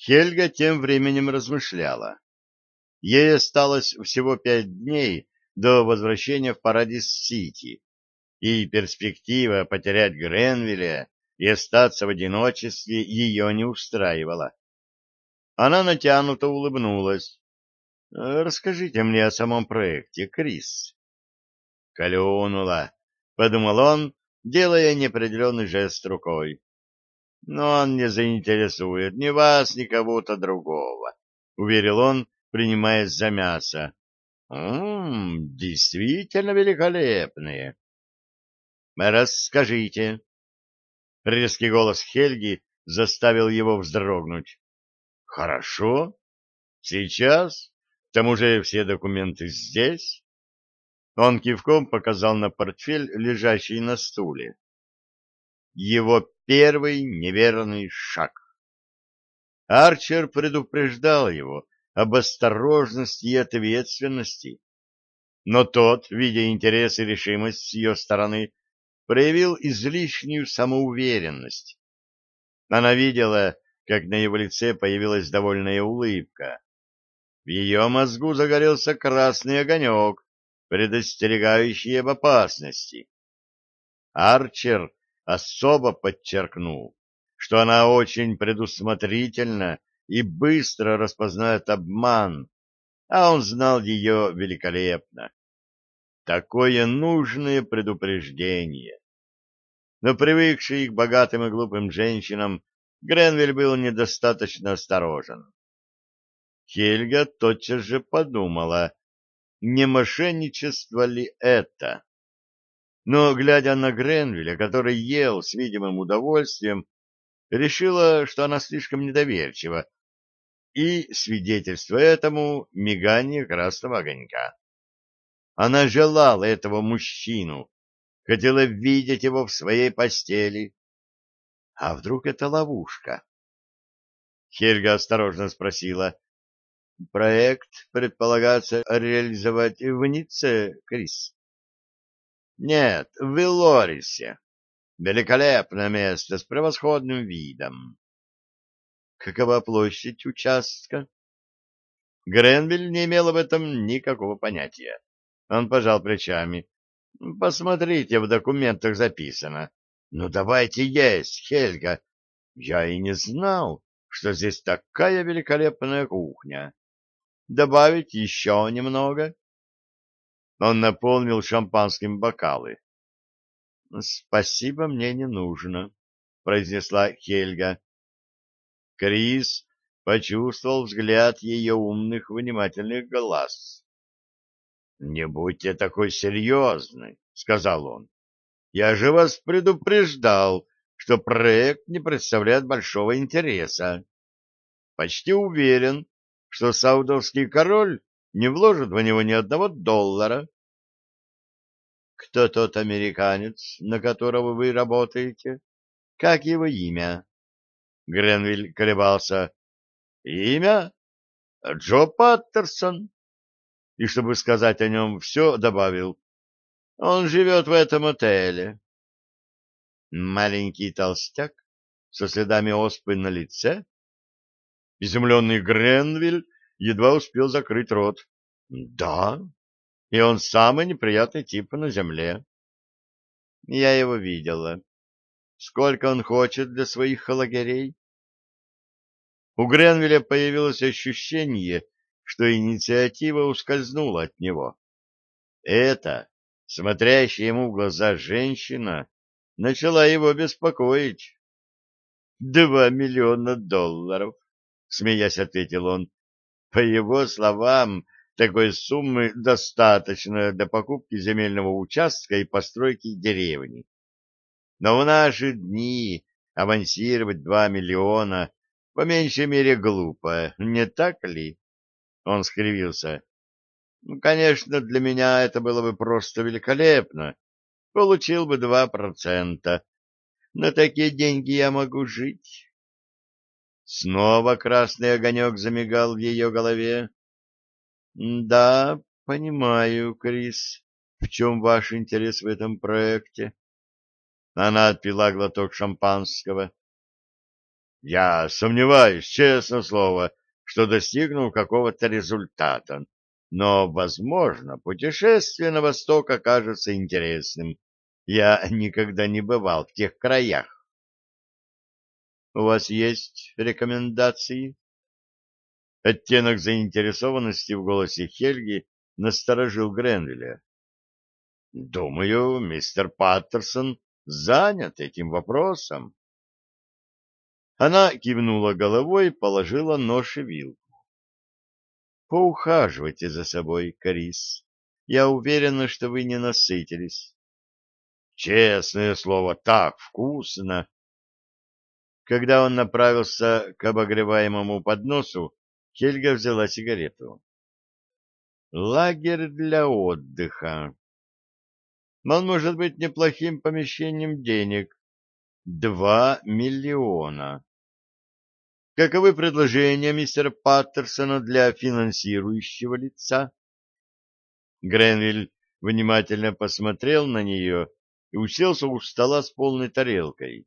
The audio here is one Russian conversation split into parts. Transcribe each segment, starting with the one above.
Хельга тем временем размышляла. Ей осталось всего 5 дней до возвращения в Парадис-Сити, и перспектива потерять Гренвилля и остаться в одиночестве ее не устраивала. Она натянуто улыбнулась. «Расскажите мне о самом проекте, Крис». «Клюнула», — подумал он, делая неопределенный жест рукой. «Но он не заинтересует ни вас, ни кого-то другого», — уверил он, принимаясь за мясо. Действительно великолепные». «Расскажите». Резкий голос Хельги заставил его вздрогнуть. «Хорошо. Сейчас. К тому же все документы здесь». Он кивком показал на портфель, лежащий на стуле. Его первый неверный шаг. Арчер предупреждал его об осторожности и ответственности, но тот, видя интерес и решимость с ее стороны, проявил излишнюю самоуверенность. Она видела, как на его лице появилась довольная улыбка. В ее мозгу загорелся красный огонек, предостерегающий об опасности. Арчер особо подчеркнул, что она очень предусмотрительна и быстро распознает обман, а он знал ее великолепно. Такое нужное предупреждение. Но привыкший к богатым и глупым женщинам, Гренвиль был недостаточно осторожен. Хельга тотчас же подумала, не мошенничество ли это? Но, глядя на Гренвилля, который ел с видимым удовольствием, решила, что она слишком недоверчива, и свидетельство этому мигание красного огонька. Она желала этого мужчину, хотела видеть его в своей постели. А вдруг это ловушка? Хельга осторожно спросила. Проект предполагается реализовать в Ницце, Крис? Нет, в Виллорисе. Великолепное место с превосходным видом. Какова площадь участка? Гренвиль не имел об этом никакого понятия. Он пожал плечами. Посмотрите, в документах записано. Ну, давайте есть, Хельга. Я и не знал, что здесь такая великолепная кухня. Добавить еще немного? Он наполнил шампанским бокалы. Спасибо, мне не нужно, произнесла Хельга. Крис почувствовал взгляд ее умных, внимательных глаз. «Не будьте такой серьезной», — сказал он. «Я же вас предупреждал, что проект не представляет большого интереса. Почти уверен, что саудовский король не вложит в него ни одного доллара». «Кто тот американец, на которого вы работаете? Как его имя?» Гренвиль колебался. «Имя? Джо Паттерсон». И, чтобы сказать о нем все, добавил. «Он живет в этом отеле». Маленький толстяк со следами оспы на лице? Изумленный Гренвиль едва успел закрыть рот. «Да, и он самый неприятный тип на земле. Я его видела. Сколько он хочет для своих лагерей?» У Гренвилля появилось ощущение, что инициатива ускользнула от него. Это, смотрящая ему в глаза женщина, начала его беспокоить. $2 миллиона, смеясь, ответил он. По его словам, такой суммы достаточно для покупки земельного участка и постройки деревни. Но в наши дни авансировать 2 миллиона по меньшей мере глупо, не так ли? Он скривился. Ну, конечно, для меня это было бы просто великолепно. Получил бы 2%. На такие деньги я могу жить. Снова красный огонек замигал в ее голове. Да, понимаю, Крис, в чем ваш интерес в этом проекте? Она отпила глоток шампанского. Я сомневаюсь, честное слово, что достигну какого-то результата, но, возможно, путешествие на восток окажется интересным. Я никогда не бывал в тех краях. У вас есть рекомендации? Оттенок заинтересованности в голосе Хельги насторожил Гренвилля. Думаю, мистер Паттерсон занят этим вопросом. Она кивнула головой и положила нож и вилку. Поухаживайте за собой, Карис. Я уверена, что вы не насытились. Честное слово, так вкусно. Когда он направился к обогреваемому подносу, Хельга взяла сигарету. Лагерь для отдыха. Он может быть неплохим помещением денег. 2 миллиона. Каковы предложения мистера Паттерсона для финансирующего лица? Гренвиль внимательно посмотрел на нее и уселся у стола с полной тарелкой.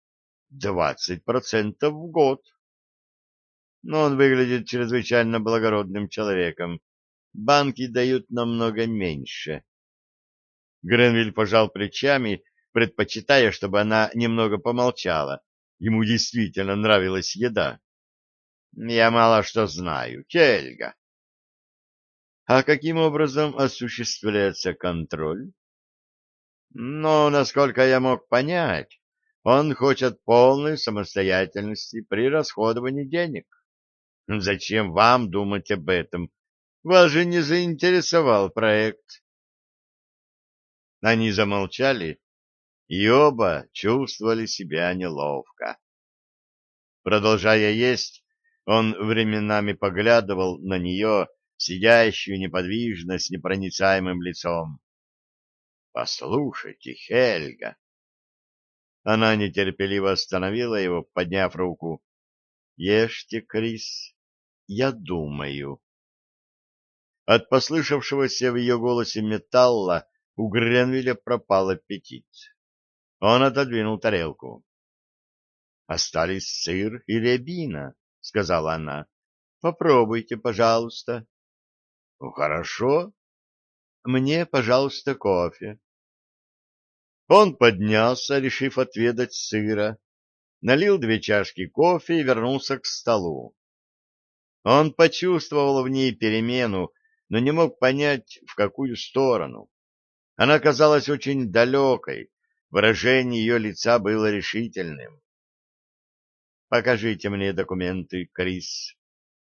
20% в год. Но он выглядит чрезвычайно благородным человеком. Банки дают намного меньше. Гренвиль пожал плечами, предпочитая, чтобы она немного помолчала. Ему действительно нравилась еда. Я мало что знаю, Хельга. А каким образом осуществляется контроль? Но, насколько я мог понять, он хочет полной самостоятельности при расходовании денег. Зачем вам думать об этом? Вас же не заинтересовал проект. Они замолчали, и оба чувствовали себя неловко. Продолжая есть, он временами поглядывал на нее, сидящую неподвижно с непроницаемым лицом. «Послушайте, Хельга!» Она нетерпеливо остановила его, подняв руку. «Ешьте, Крис, я думаю». От послышавшегося в ее голосе металла у Гренвилля пропал аппетит. Он отодвинул тарелку. «Остались сыр и рябина», — сказала она. «Попробуйте, пожалуйста». «Ну, хорошо. Мне, пожалуйста, кофе». Он поднялся, решив отведать сыра, налил 2 чашки кофе и вернулся к столу. Он почувствовал в ней перемену, но не мог понять, в какую сторону. Она казалась очень далекой, выражение ее лица было решительным. «Покажите мне документы, Крис».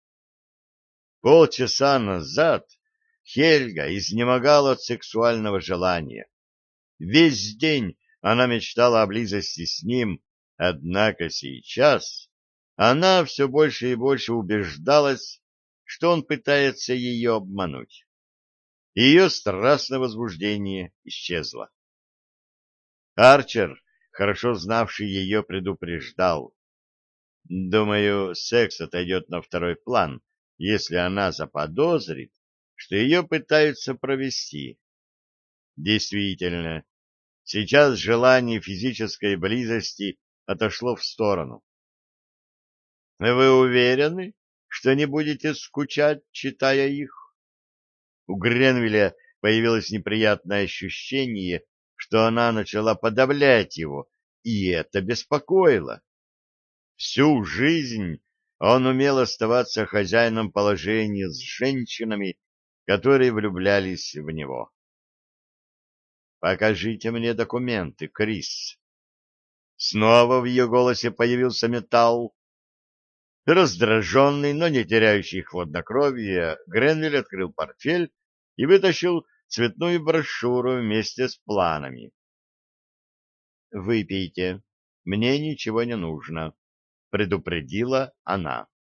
Полчаса назад Хельга изнемогала от сексуального желания. Весь день она мечтала о близости с ним, однако сейчас она все больше и больше убеждалась, что он пытается ее обмануть. Ее страстное возбуждение исчезло. Арчер, хорошо знавший ее, предупреждал. Думаю, секс отойдет на второй план, если она заподозрит, что ее пытаются провести. Действительно, сейчас желание физической близости отошло в сторону. Вы уверены, что не будете скучать, читая их? У Гренвилля появилось неприятное ощущение, что она начала подавлять его, и это беспокоило. Всю жизнь он умел оставаться хозяином положения с женщинами, которые влюблялись в него. «Покажите мне документы, Крис». Снова в ее голосе появился металл. Раздраженный, но не теряющий хладнокровия, Гренвиль открыл портфель и вытащил цветную брошюру вместе с планами. «Выпейте, мне ничего не нужно», — предупредила она.